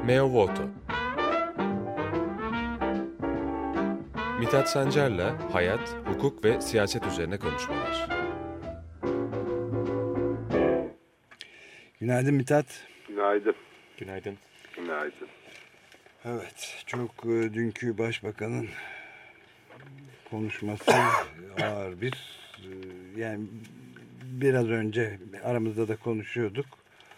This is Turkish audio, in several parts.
Meo Voto. Mithat Sancar'la hayat, hukuk ve siyaset üzerine konuşmalar. Günaydın Mithat. Günaydın. Günaydın. Günaydın. Evet, çok dünkü başbakanın konuşması ağır bir, yani biraz önce aramızda da konuşuyorduk,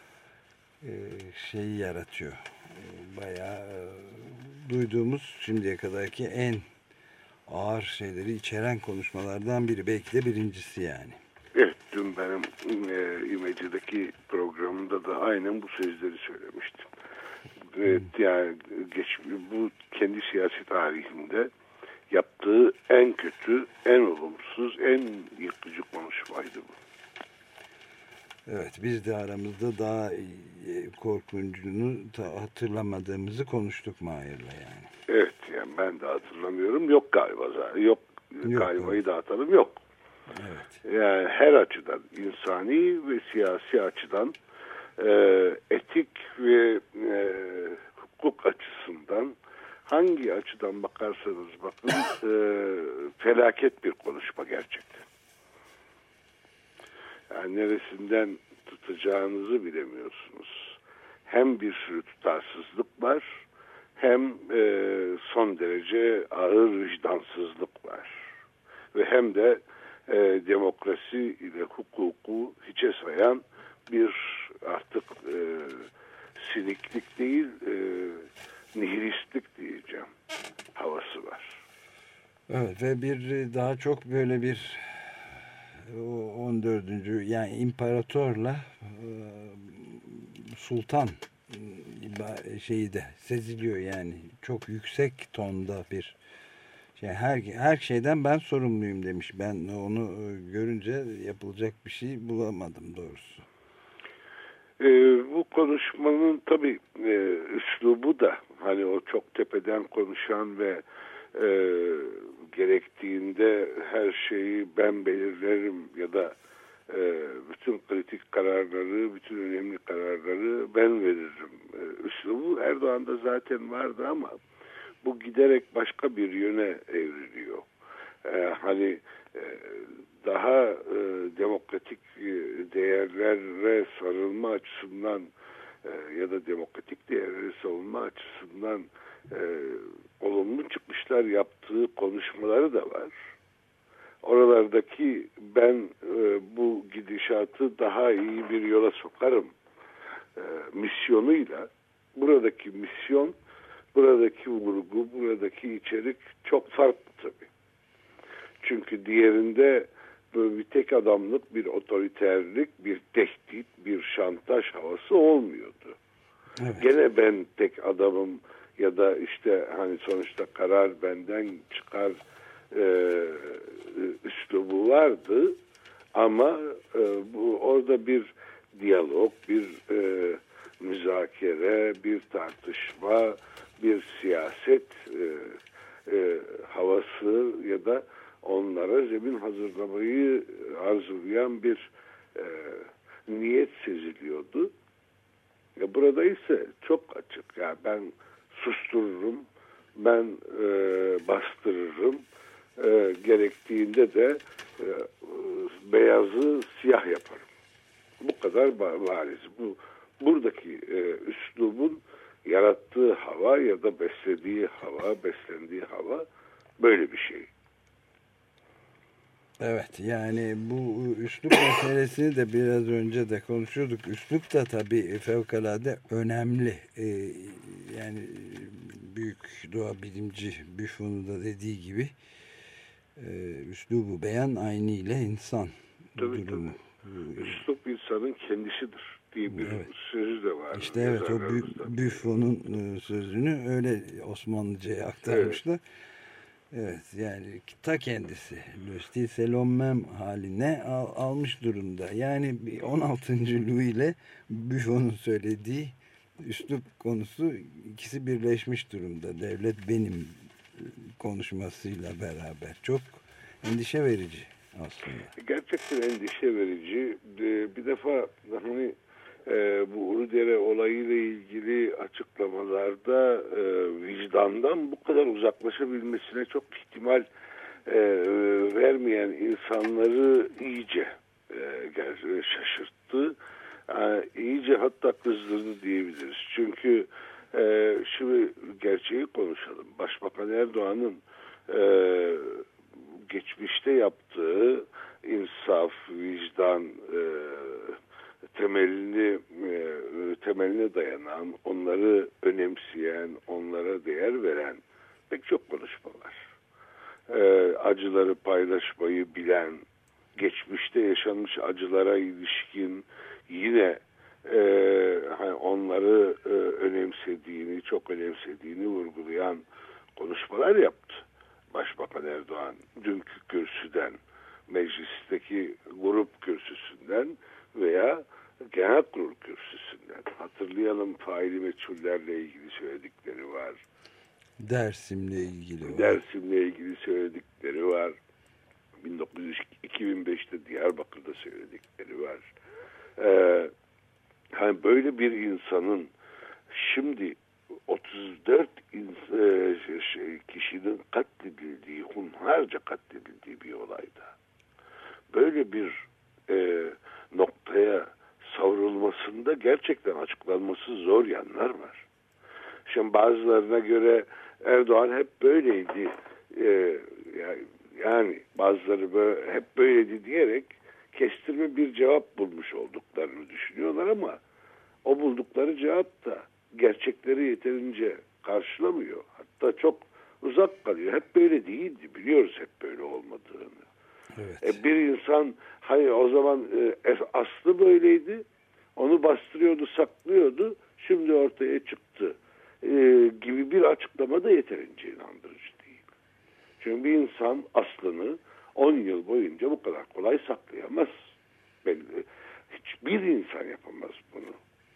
şeyi yaratıyor. Bayağı duyduğumuz şimdiye kadarki en ağır şeyleri içeren konuşmalardan biri, belki de birincisi yani. Evet, dün benim İmece'deki programımda da aynen bu sözleri söylemiştim. Evet, yani bu kendi siyasi tarihinde yaptığı en kötü, en olumsuz, en yıkıcı konuşmaydı bu. Evet, biz de aramızda daha korkuncunu hatırlamadığımızı konuştuk Mahir'le yani. Evet, yani ben de hatırlamıyorum. Yok galiba zaten. Yok galibayı evet. da atalım. Yok. Evet. Yani her açıdan, insani ve siyasi açıdan, etik ve hukuk açısından, hangi açıdan bakarsanız bakın felaket bir konuşma gerçekten. Yani neresinden tutacağınızı bilemiyorsunuz. Hem bir sürü tutarsızlık var, hem son derece ağır vicdansızlık var. Ve hem de demokrasi ile hukuku hiçe sayan bir artık siniklik değil, nihilistlik diyeceğim havası var. Evet, ve bir daha çok böyle bir 14. yani imparatorla sultan şeyi de seziliyor, yani çok yüksek tonda bir şey, her şeyden ben sorumluyum demiş. Ben onu görünce yapılacak bir şey bulamadım doğrusu. Bu konuşmanın tabii üslubu da, hani o çok tepeden konuşan ve gerektiğinde her şeyi ben belirlerim ya da bütün kritik kararları, bütün önemli kararları ben veririm üslubu Erdoğan'da zaten vardı, ama bu giderek başka bir yöne evriliyor. Hani daha demokratik değerlere sarılma açısından ya da demokratik değerleri savunma açısından olumlu çıkışlar yaptığı konuşmaları da var. Oralardaki ben bu gidişatı daha iyi bir yola sokarım misyonuyla, buradaki misyon, buradaki vurgu, buradaki içerik çok farklı tabii. Çünkü diğerinde böyle bir tek adamlık, bir otoriterlik, bir tehdit, bir şantaj havası olmuyordu. Evet. Gene ben tek adamım ya da işte hani sonuçta karar benden çıkar üslubu vardı, ama orada bir diyalog, bir müzakere, bir tartışma, bir siyaset havası ya da onlara zemin hazırlamayı arzulayan bir niyet seziliyordu. Burada ise çok açık. Yani ben sustururum, ben bastırırım, gerektiğinde de beyazı siyah yaparım. Bu kadar bariz. Buradaki üslubun yarattığı hava ya da beslediği hava, beslendiği hava böyle bir şey. Evet, yani bu üslup meselesini de biraz önce de konuşuyorduk. Üslup da tabii fevkalade önemli. Yani büyük doğa bilimci Buffon'un da dediği gibi üslubu beyan aynıyla insan durumu. Tabii. Üslup insanın kendisidir diye bir sözü de var. İşte evet, o Buffon'un sözünü öyle Osmanlıca'ya aktarmışlar. Evet. Evet, yani ta kendisi le style c'est le même haline almış durumda. Yani 16. Louis ile Buffon'un söylediği üslup konusu, ikisi birleşmiş durumda. Devlet benim konuşmasıyla beraber. Çok endişe verici aslında. Gerçekten endişe verici. Bir defa hani bu Uludere olayıyla ilgili açıklamalar Erdoğan'dan bu kadar uzaklaşabilmesine çok ihtimal vermeyen insanları iyice şaşırttı. İyice hatta kızdırdı diyebiliriz. Çünkü şimdi gerçeği konuşalım. Başbakan Erdoğan'ın geçmişte yaptığı insaf, vicdan temeline dayanan, onları önemseyen, onlara değer veren pek çok konuşma var. Acıları paylaşmayı bilen, geçmişte yaşanmış acılara ilişkin yine onları önemsediğini, çok önemsediğini vurgulayan konuşmalar yaptı. Başbakan Erdoğan dünkü kürsüden, meclisteki grup kürsüsünden veya genel kurul kürsüsünden. Hatırlayalım, faili meçhullerle ilgili söyledikleri var. Dersim'le ilgili var. Dersim'le ilgili söyledikleri var. 2005'te Diyarbakır'da söyledikleri var. Hani böyle bir insanın şimdi 34 kişinin katledildiği, hunharca katledildiği bir olayda böyle bir noktaya savrulmasında gerçekten açıklanması zor yanlar var. Şimdi bazılarına göre Erdoğan hep böyleydi, yani bazıları böyle, hep böyleydi diyerek kestirme bir cevap bulmuş olduklarını düşünüyorlar ama o buldukları cevap da gerçekleri yeterince karşılamıyor. Hatta çok uzak kalıyor. Hep böyle değildi. Biliyoruz hep böyle olmadığını. Evet. Bir insan hani o zaman aslı böyleydi. Onu bastırıyordu, saklıyordu. Şimdi ortaya çıktı gibi bir açıklama da yeterince inandırıcı değil. Çünkü bir insan aslını 10 yıl boyunca bu kadar kolay saklayamaz. Hiçbir insan yapamaz bunu.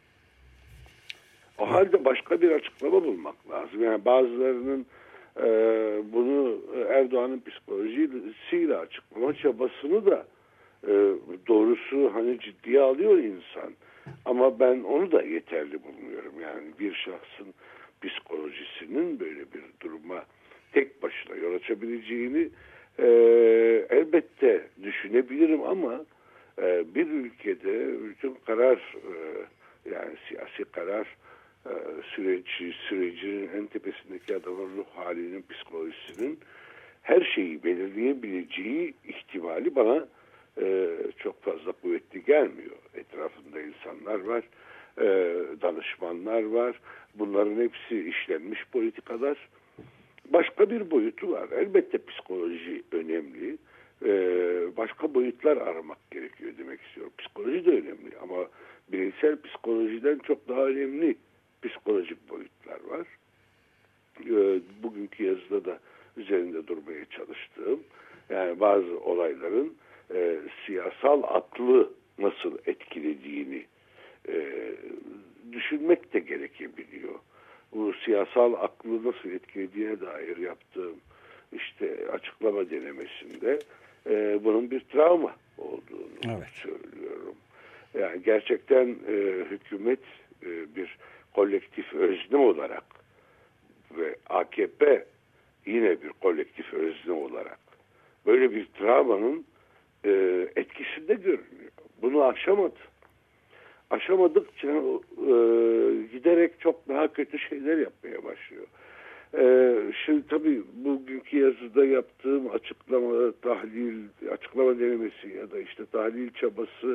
O halde başka bir açıklama bulmak lazım. Yani bazılarının bunu Erdoğan'ın psikolojisiyle açıklama çabasını da doğrusu hani ciddiye alıyor insan. Ama ben onu da yeterli bulmuyorum. Yani bir şahsın psikolojisinin böyle bir duruma tek başına yol açabileceğini elbette düşünebilirim ama bir ülkede bütün karar yani siyasi karar sürecinin en tepesindeki adamın ruh halinin, psikolojisinin her şeyi belirleyebileceği ihtimali bana çok fazla kuvvetli gelmiyor. Etrafında insanlar var, danışmanlar var. Bunların hepsi işlenmiş politikalar. Başka bir boyutu var. Elbette psikoloji önemli. Başka boyutlar aramak gerekiyor demek istiyorum. Psikoloji de önemli ama bireysel psikolojiden çok daha önemli psikolojik boyutlar var. Bugünkü yazıda da üzerinde durmaya çalıştığım, yani bazı olayların siyasal aklı nasıl etkilediğini düşünmek de gerekebiliyor. Bu siyasal aklı nasıl etkilediğine dair yaptığım işte açıklama denemesinde bunun bir travma olduğunu söylüyorum. Yani gerçekten hükümet bir kolektif özne olarak ve AKP yine bir kolektif özne olarak böyle bir travmanın etkisinde görünüyor. Bunu aşamadı. Aşamadıkça giderek çok daha kötü şeyler yapmaya başlıyor. Şimdi tabii bugünkü yazıda yaptığım açıklama denemesi ya da işte tahlil çabası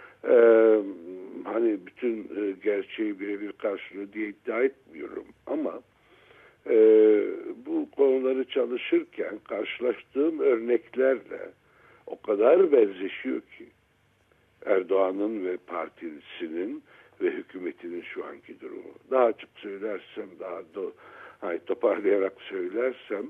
hani bütün gerçeği birebir karşılıyor diye iddia etmiyorum ama bu konuları çalışırken karşılaştığım örneklerle o kadar benzeşiyor ki Erdoğan'ın ve partisinin ve hükümetinin şu anki durumu. Daha açık söylersem, daha toparlayarak söylersem,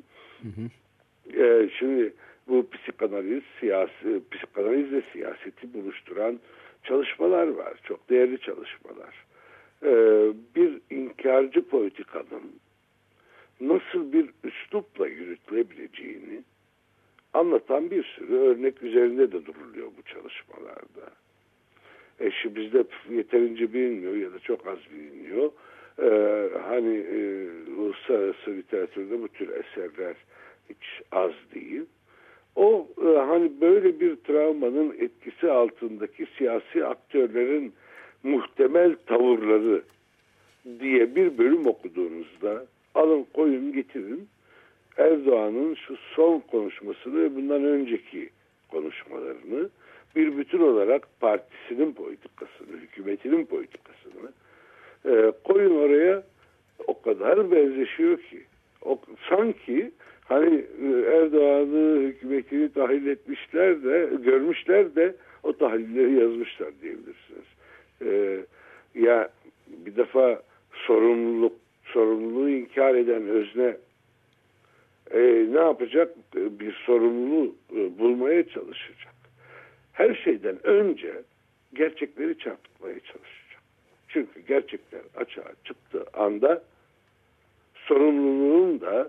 şimdi bu psikanalizle siyaseti buluşturan çalışmalar var. Çok değerli çalışmalar. Bir inkarcı politikanın nasıl bir üslupla yürütülebileceğini anlatan bir sürü örnek üzerinde de duruluyor bu çalışmalarda. Şimdi bizde yeterince bilinmiyor ya da çok az biliniyor. Uluslararası literatürde bu tür eserler hiç az değil. O hani böyle bir travmanın etkisi altındaki siyasi aktörlerin muhtemel tavırları diye bir bölüm okuduğunuzda alın koyun getirin Erdoğan'ın şu son konuşmasını ve bundan önceki konuşmalarını bir bütün olarak partisinin politikasını, hükümetinin politikasını koyun oraya, o kadar benzeşiyor ki. Sanki hani Erdoğan'ı, hükümetini tahlil etmişler de, görmüşler de o tahlilleri yazmışlar diyebilirsiniz. Ya bir defa sorumluluğu inkar eden özne ne yapacak? Bir sorumluluğu bulmaya çalışacak. Her şeyden önce gerçekleri çarpıtmaya çalışacak. Çünkü gerçekler açığa çıktığı anda sorumluluğun da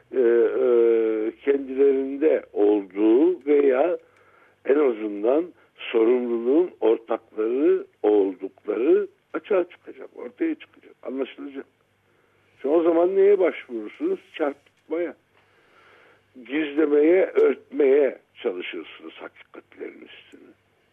kendilerinde olduğu veya en azından sorumluluğun ortakları oldukları açığa çıkacak, ortaya çıkacak, anlaşılacak. Şimdi o zaman neye başvurursunuz? Çarpıtmaya, gizlemeye, örtmeye çalışırsınız hakikatlerin üstünü.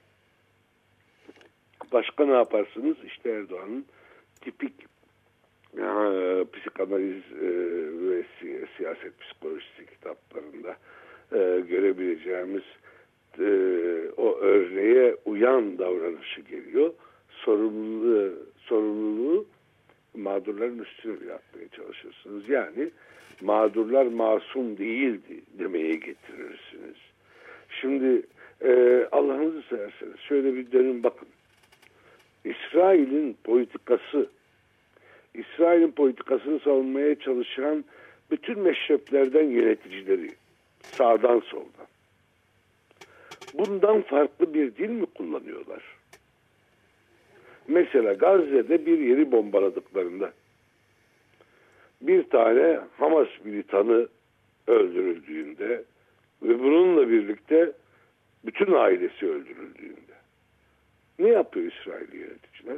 Başka ne yaparsınız? İşte Erdoğan'ın tipik psikanaliz ve siyaset psikolojisi kitaplarında görebileceğimiz o örneğe uyan davranışı geliyor. Sorumluluğu mağdurların üstüne atmaya çalışırsınız. Yani mağdurlar masum değildi demeye getirirsiniz. Şimdi Allah'ınızı severseniz şöyle bir dönün bakın. İsrail'in politikasını savunmaya çalışan bütün meşreplerden yöneticileri, sağdan soldan, bundan farklı bir dil mi kullanıyorlar? Mesela Gazze'de bir yeri bombaladıklarında bir tane Hamas militanı öldürüldüğünde ve bununla birlikte bütün ailesi öldürüldüğünde ne yapıyor İsrail yöneticiler?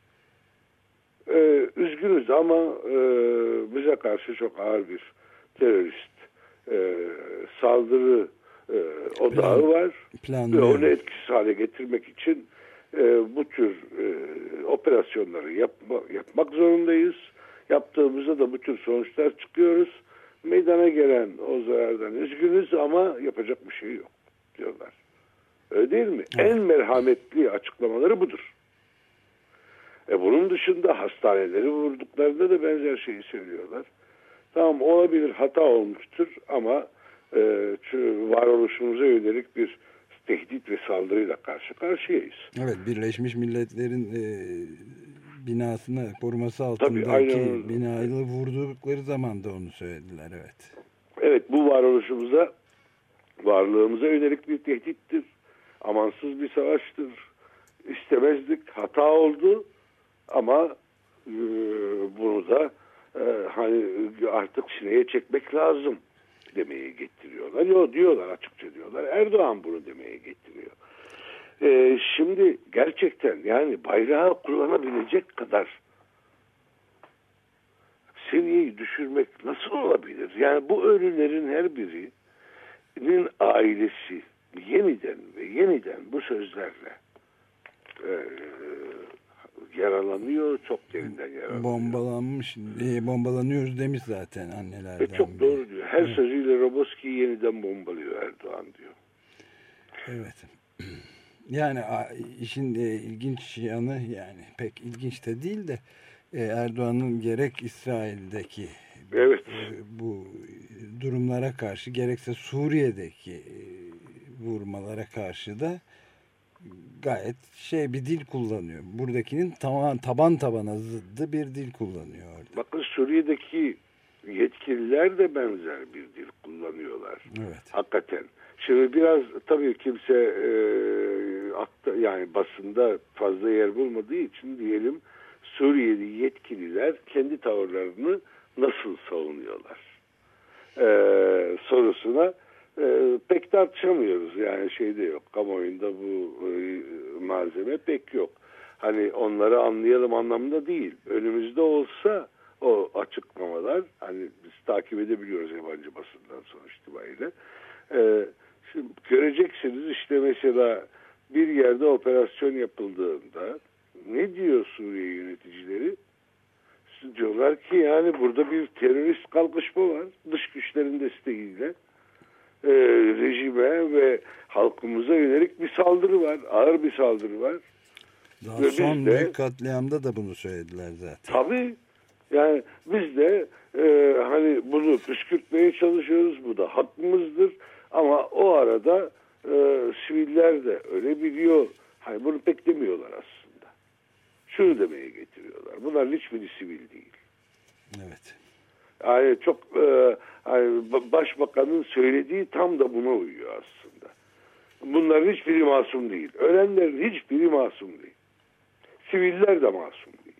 Üzgünüz ama bize karşı çok ağır bir terörist saldırı odağı var ve onu etkisiz hale getirmek için bu tür operasyonları yapmak zorundayız. Yaptığımızda da bu tür sonuçlar çıkıyoruz. Meydana gelen o zarardan üzgünüz ama yapacak bir şey yok diyorlar. Öyle değil mi? Evet. En merhametli açıklamaları budur. Bunun dışında hastaneleri vurduklarında da benzer şeyi söylüyorlar. Tamam, olabilir, hata olmuştur ama varoluşumuza yönelik bir tehdit ve saldırıyla karşı karşıyayız. Evet, Birleşmiş Milletler'in binasına, koruması altındaki binayı vurdukları zaman da onu söylediler. Evet. Evet, bu varlığımıza yönelik bir tehdittir. Amansız bir savaştır. İstemezdik, hata oldu ama bunu da hani artık sineye çekmek lazım demeye getiriyorlar. Yok diyorlar, açıkça diyorlar. Erdoğan bunu demeye getiriyor. Şimdi gerçekten yani bayrağı kullanabilecek kadar seviyeyi düşürmek nasıl olabilir? Yani bu ölülerin her birinin ailesi yeniden bu sözlerle yaralanıyor, çok derinden yaralanıyor. Bombalanıyoruz demiş zaten annelerden. Çok doğru diyor. Her sözüyle Roboski'yi yeniden bombalıyor Erdoğan diyor. Evet. Yani işin ilginç yanı, yani pek ilginç de değil de Erdoğan'ın gerek İsrail'deki bu durumlara karşı gerekse Suriye'deki vurmalara karşı da gayet bir dil kullanıyor. Buradakinin taban tabana zıddı bir dil kullanıyor orada. Bakın Suriye'deki yetkililer de benzer bir dil kullanıyorlar. Evet. Hakikaten. Şimdi biraz tabii kimse yani basında fazla yer bulmadığı için diyelim Suriyeli yetkililer kendi tavırlarını nasıl savunuyorlar sorusuna pek tartışamıyoruz. Yani şeyde yok. Kamuoyunda bu malzeme pek yok. Hani onları anlayalım anlamında değil. Önümüzde olsa o açıklamalar, hani biz takip edebiliyoruz yabancı basından sonuç itibariyle. Şimdi göreceksiniz işte mesela bir yerde operasyon yapıldığında ne diyor Suriye yöneticileri? Diyorlar ki yani burada bir terörist kalkışma var. Dış güçlerin desteğiyle rejime ve halkımıza yönelik bir saldırı var. Ağır bir saldırı var. Daha ve son büyük katliamda da bunu söylediler zaten. Tabii. Yani biz de hani bunu püskürtmeye çalışıyoruz. Bu da hakkımızdır. Ama o arada siviller de öyle biliyor. Hani bunu pek demiyorlar aslında. Şunu demeye getiriyorlar. Bunların hiçbiri sivil değil. Evet. Yani çok yani başbakanın söylediği tam da buna uyuyor aslında. Bunların hiçbiri masum değil. Ölenlerin hiçbiri masum değil. Siviller de masum değil.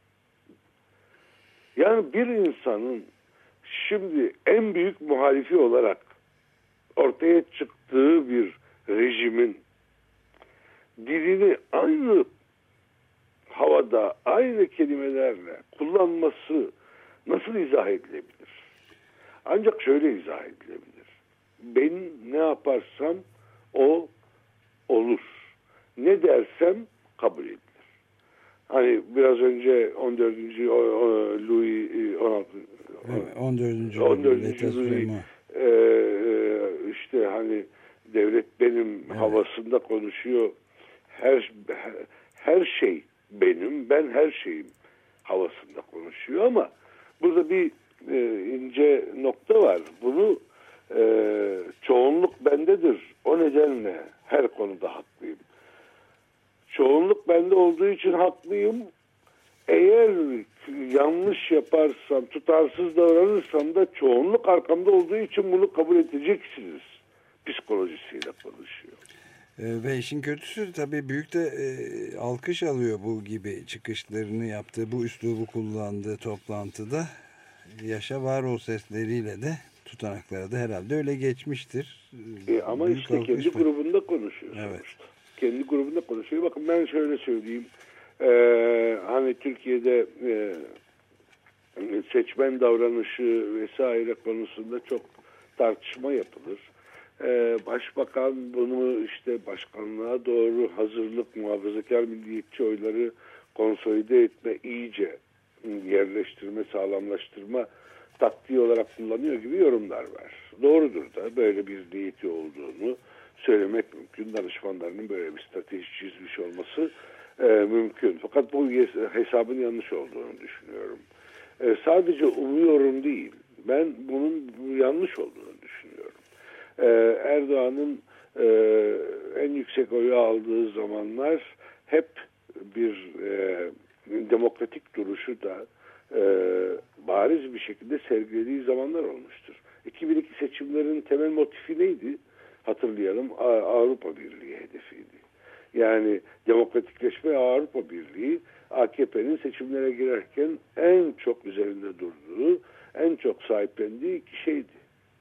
Yani bir insanın şimdi en büyük muhalifi olarak ortaya çıktığı bir rejimin dilini aynı havada, aynı kelimelerle kullanması nasıl izah edilebilir? Ancak şöyle izah edilebilir. Ben ne yaparsam o olur. Ne dersem kabul edilir. Hani biraz önce 14. Louis 14. Louis işte hani devlet benim havasında konuşuyor. Her şey benim, ben her şeyim havasında konuşuyor ama burada bir ince nokta var. Bunu çoğunluk bendedir. O nedenle her konuda haklıyım. Çoğunluk bende olduğu için haklıyım. Eğer yanlış yaparsam, tutarsız davranırsam da çoğunluk arkamda olduğu için bunu kabul edeceksiniz psikolojisiyle konuşuyor. Ve işin kötüsü tabii büyük de alkış alıyor bu gibi çıkışlarını yaptığı, bu üslubu kullandığı toplantıda. Yaşa var ol sesleriyle de tutanaklara da herhalde öyle geçmiştir. Ama büyük işte kendi grubunda konuşuyor. Evet. Kendi grubunda konuşuyor. Bakın ben şöyle söyleyeyim. Hani Türkiye'de seçmen davranışı vesaire konusunda çok tartışma yapılır. Başbakan bunu işte başkanlığa doğru hazırlık, muhafazakar milliyetçi oyları konsolide etme, iyice yerleştirme, sağlamlaştırma taktiği olarak kullanıyor gibi yorumlar var. Doğrudur da böyle bir niyeti olduğunu söylemek mümkün. Danışmanlarının böyle bir strateji çizmiş olması mümkün. Fakat bu hesabın yanlış olduğunu düşünüyorum. Sadece umuyorum değil, ben bunun yanlış olduğunu düşünüyorum. Erdoğan'ın en yüksek oyu aldığı zamanlar hep bir demokratik duruşu da bariz bir şekilde sergilediği zamanlar olmuştur. 2002 seçimlerin temel motifi neydi? Hatırlayalım, Avrupa Birliği hedefiydi. Yani demokratikleşme ve Avrupa Birliği AKP'nin seçimlere girerken en çok üzerinde durduğu, en çok sahiplendiği iki şeydi.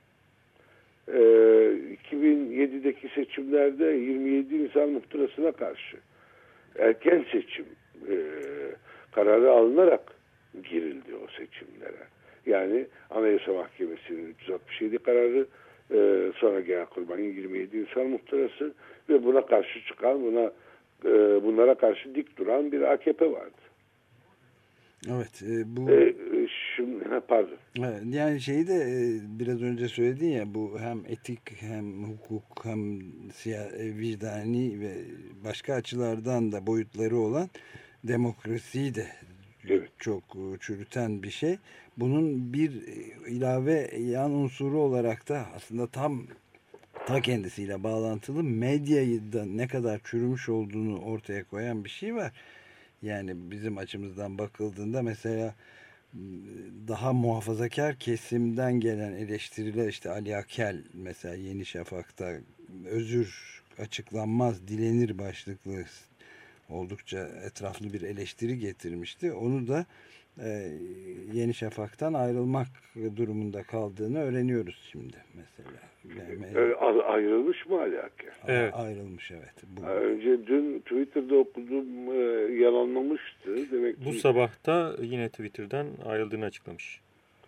2007'deki seçimlerde 27 Nisan muhtırasına karşı erken seçim kararı alınarak girildi o seçimlere. Yani Anayasa Mahkemesi'nin 367 kararı, sonra Genelkurmay'ın 27 Nisan muhtırası ve buna karşı çıkan, bunlara karşı dik duran bir AKP vardı. Evet. Şimdi pardon. Evet, yani şeyi de biraz önce söyledin ya, bu hem etik hem hukuk hem vicdani ve başka açılardan da boyutları olan demokrasiyi de çok çürüten bir şey. Bunun bir ilave yan unsuru olarak da aslında ta kendisiyle bağlantılı medyayı da ne kadar çürümüş olduğunu ortaya koyan bir şey var. Yani bizim açımızdan bakıldığında mesela daha muhafazakar kesimden gelen eleştiriler, işte Ali Akel mesela Yeni Şafak'ta özür açıklanmaz dilenir başlıklı oldukça etraflı bir eleştiri getirmişti. Onu da Yeni Şafak'tan ayrılmak durumunda kaldığını öğreniyoruz şimdi mesela. Yani, ayrılmış mı Ali Akel? Evet. Ayrılmış, evet. Önce dün Twitter'da okudum, yalanlamıştı. Demek bu sabah da yine Twitter'dan ayrıldığını açıklamış.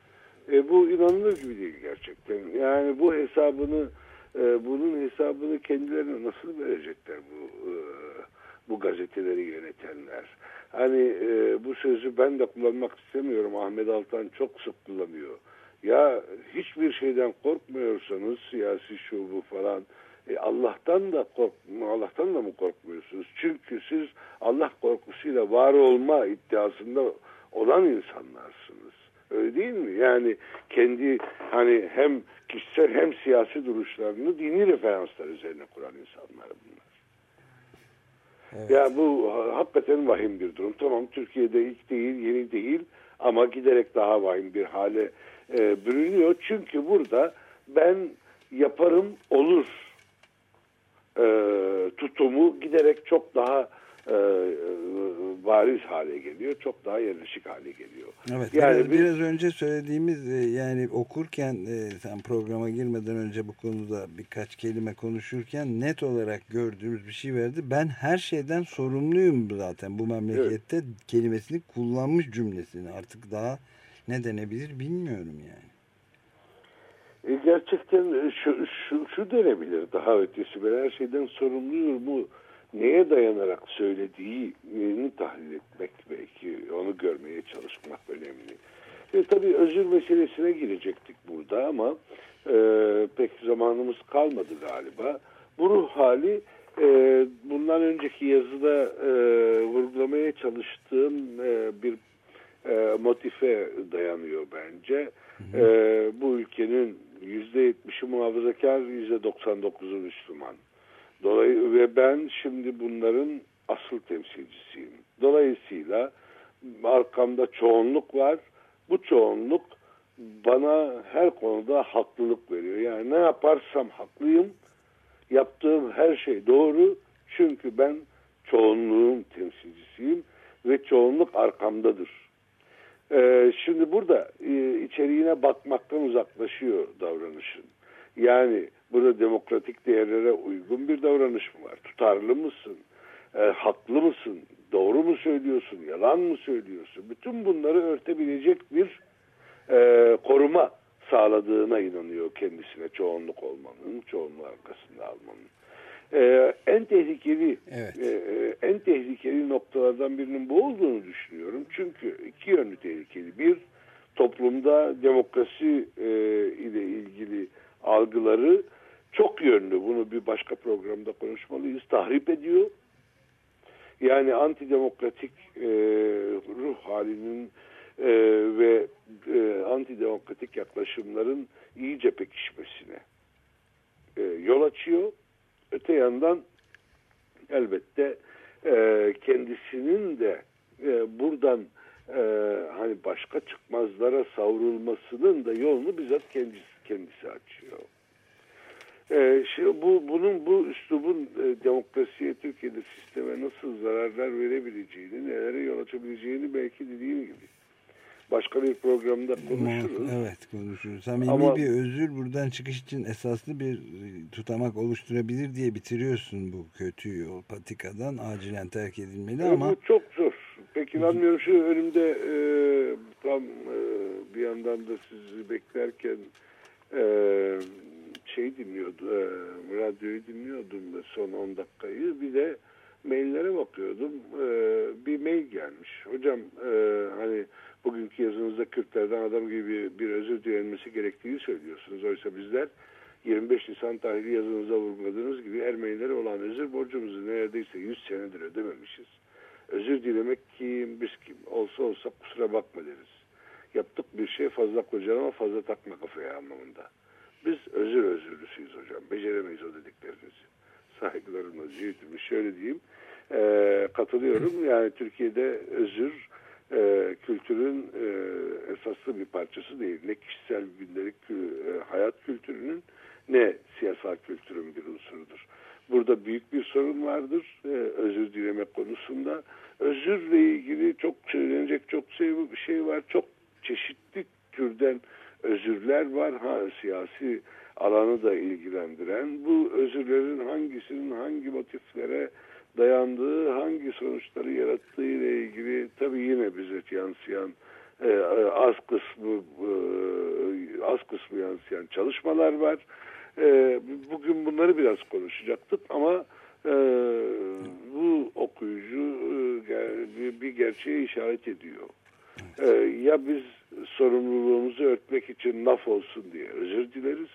Bu inanılır gibi değil gerçekten. Yani bunun hesabını kendilerine nasıl verecekler bu gazeteleri yönetenler? Hani bu sözü ben de kullanmak istemiyorum. Ahmet Altan çok sık kullanıyor. Ya hiçbir şeyden korkmuyorsanız, siyasi şu bu falan, Allah'tan da mı korkmuyorsunuz? Çünkü siz Allah korkusuyla var olma iddiasında olan insanlarsınız. Öyle değil mi? Yani kendi hani hem kişisel hem siyasi duruşlarını dini referanslar üzerine kuran insanlar bunlar. Evet. Ya bu hakikaten vahim bir durum. Tamam, Türkiye'de ilk değil, yeni değil ama giderek daha vahim bir hale bürünüyor. Çünkü burada ben yaparım olur tutumu giderek çok daha bariz hale geliyor. Çok daha yerleşik hale geliyor. Evet. Yani biraz önce söylediğimiz yani okurken sen programa girmeden önce bu konuda birkaç kelime konuşurken net olarak gördüğümüz bir şey verdi. Ben her şeyden sorumluyum zaten bu memlekette, evet, kelimesini kullanmış, cümlesini. Artık daha ne denebilir bilmiyorum yani. Gerçekten şu denebilir daha ötesi. Ben her şeyden sorumluyum mu? Neye dayanarak söylediğini tahlil etmek, belki onu görmeye çalışmak önemli. Tabii özür meselesine girecektik burada ama pek zamanımız kalmadı galiba. Bu ruh hali bundan önceki yazıda vurgulamaya çalıştığım bir motife dayanıyor bence. Bu ülkenin %70'i muhafazakar, %99'u Müslüman. Ve ben şimdi bunların asıl temsilcisiyim. Dolayısıyla arkamda çoğunluk var. Bu çoğunluk bana her konuda haklılık veriyor. Yani ne yaparsam haklıyım. Yaptığım her şey doğru. Çünkü ben çoğunluğun temsilcisiyim ve çoğunluk arkamdadır. Şimdi burada içeriğine bakmaktan uzaklaşıyor davranışın. Yani burada demokratik değerlere uygun bir davranış mı var? Tutarlı mısın? Haklı mısın? Doğru mu söylüyorsun? Yalan mı söylüyorsun? Bütün bunları örtebilecek bir koruma sağladığına inanıyor kendisine çoğunluk olmanın, çoğunluğu arkasında almanın. En tehlikeli noktalardan birinin bu olduğunu düşünüyorum. Çünkü iki yönlü tehlikeli. Bir, toplumda demokrasi ile ilgili algıları çok yönlü. Bunu bir başka programda konuşmalıyız. Tahrip ediyor. Yani antidemokratik ruh halinin ve antidemokratik yaklaşımların iyice pekişmesine yol açıyor. Öte yandan elbette kendisinin de buradan hani başka çıkmazlara savrulmasının da yolunu bizzat kendisi açıyor. Bu üslubun demokrasiye, Türkiye'de sisteme nasıl zararlar verebileceğini, nelere yol açabileceğini belki dediğim gibi başka bir programda konuşuruz. Evet, konuşuruz. Samimi bir özür buradan çıkış için esaslı bir tutamak oluşturabilir diye bitiriyorsun bu kötü yol patikadan, acilen terk edilmeli ama... Bu çok zor. Pek inanmıyorum. Şu önümde tam bir yandan da sizi beklerken radyoyu dinliyordum son 10 dakikayı. Bir de maillere bakıyordum. Bir mail gelmiş. Hocam hani bugünkü yazınızda Kürtlerden adam gibi bir özür dilenmesi gerektiğini söylüyorsunuz. Oysa bizler 25 Nisan tarihli yazınızda vurguladığınız gibi Ermenilere olan özür borcumuzu neredeyse 100 senedir ödememişiz. Özür dilemek kim, biz kim? Olsa kusura bakma deriz. Yaptık bir şey fazla kocalama, fazla takma kafaya anlamında. Biz özürlüsüyüz hocam. Beceremeyiz o dediklerinizi. Saygılarımla ziyetimi şöyle diyeyim. Katılıyorum. Yani Türkiye'de özür kültürün esaslı bir parçası değil. Ne kişisel gündelik hayat kültürünün ne siyasal kültürün bir unsurudur. Burada büyük bir sorun vardır özür dilemek konusunda. Özürle ilgili çok söylenecek çok şey var. Çok çeşitli türden özürler var. Siyasi alanı da ilgilendiren. Bu özürlerin hangisinin hangi motiflere dayandığı, hangi sonuçları yarattığı ile ilgili tabii yine bize yansıyan az kısmı az kısmı yansıyan çalışmalar var. Bugün bunları biraz konuşacaktık ama bu okuyucu bir gerçeğe işaret ediyor. Ya biz sorumluluğumuzu örtmek için laf olsun diye özür dileriz.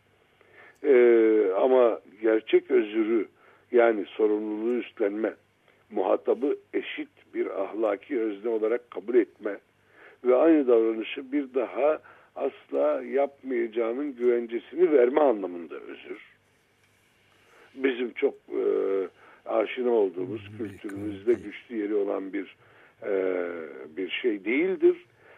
Ama gerçek özürü, yani sorumluluğu üstlenme, muhatabı eşit bir ahlaki özne olarak kabul etme ve aynı davranışı bir daha asla yapmayacağının güvencesini verme anlamında özür. Bizim çok aşina olduğumuz, kültürümüzde güçlü yeri olan bir şey değildir.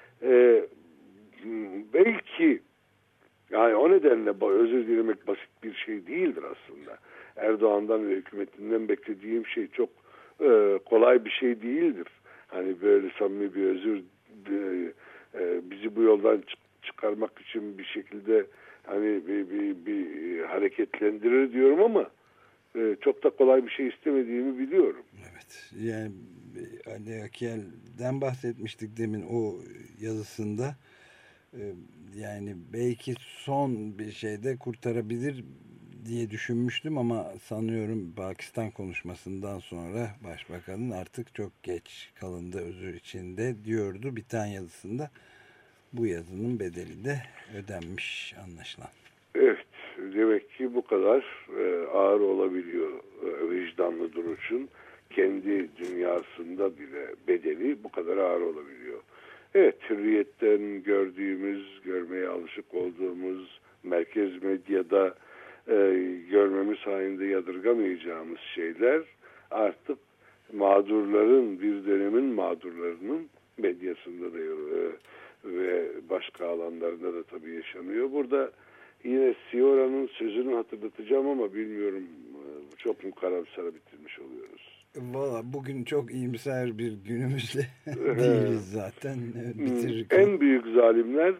Belki yani o nedenle özür dilemek basit bir şey değildir aslında. Erdoğan'dan ve hükümetinden beklediğim şey çok kolay bir şey değildir. Hani böyle samimi bir özür bizi bu yoldan çıkarmak için bir şekilde hani bir hareketlendirir diyorum ama çok da kolay bir şey istemediğimi biliyorum. Evet. Yani Ali Akyel'den bahsetmiştik demin o yazısında. Yani belki son bir şeyde kurtarabilir diye düşünmüştüm ama sanıyorum Pakistan konuşmasından sonra Başbakanın artık çok geç kalındı özür içinde diyordu biten yazısında. Bu yazının bedeli de ödenmiş anlaşılan. Evet, demek ki bu kadar ağır olabiliyor vicdanlı duruşun. Kendi dünyasında bile bedeli bu kadar ağır olabiliyor. Evet, hürriyetten görmeye alışık olduğumuz, merkez medyada görmemiz halinde yadırgamayacağımız şeyler artık mağdurların, bir dönemin mağdurlarının medyasında da ve başka alanlarında da tabii yaşanıyor. Burada yine Siora'nın sözünü hatırlatacağım ama bilmiyorum, çok mu karamsara bitirmiş oluyoruz. Valla bugün çok iyimser bir günümüzde değiliz zaten. Bitirirken. En büyük zalimler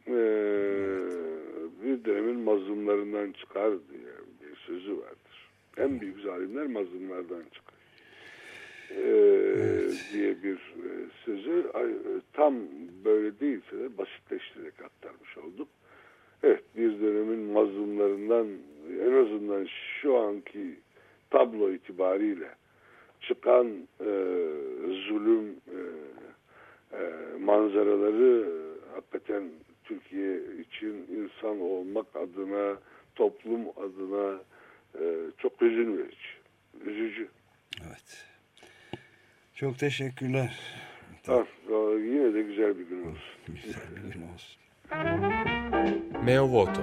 bir dönemin mazlumlarından çıkar diye bir sözü vardır. En büyük zalimler mazlumlardan çıkar. Evet. Diye bir sözü tam böyle değilse de basitleştirerek aktarmış olduk. Evet, bir dönemin mazlumlarından en azından şu anki tablo itibariyle çıkan zulüm manzaraları hakikaten Türkiye için insan olmak adına, toplum adına çok hüzün verici, üzücü. Evet. Çok teşekkürler. Yine de güzel bir gün olsun. Güzel bir gün olsun. Meo Voto.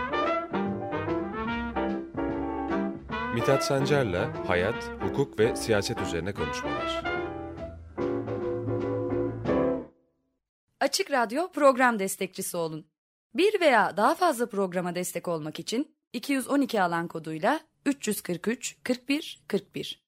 Mithat Sancar'la hayat, hukuk ve siyaset üzerine konuşmalar. Açık Radyo program destekçisi olun. Bir veya daha fazla programa destek olmak için 212 alan koduyla 343 41 41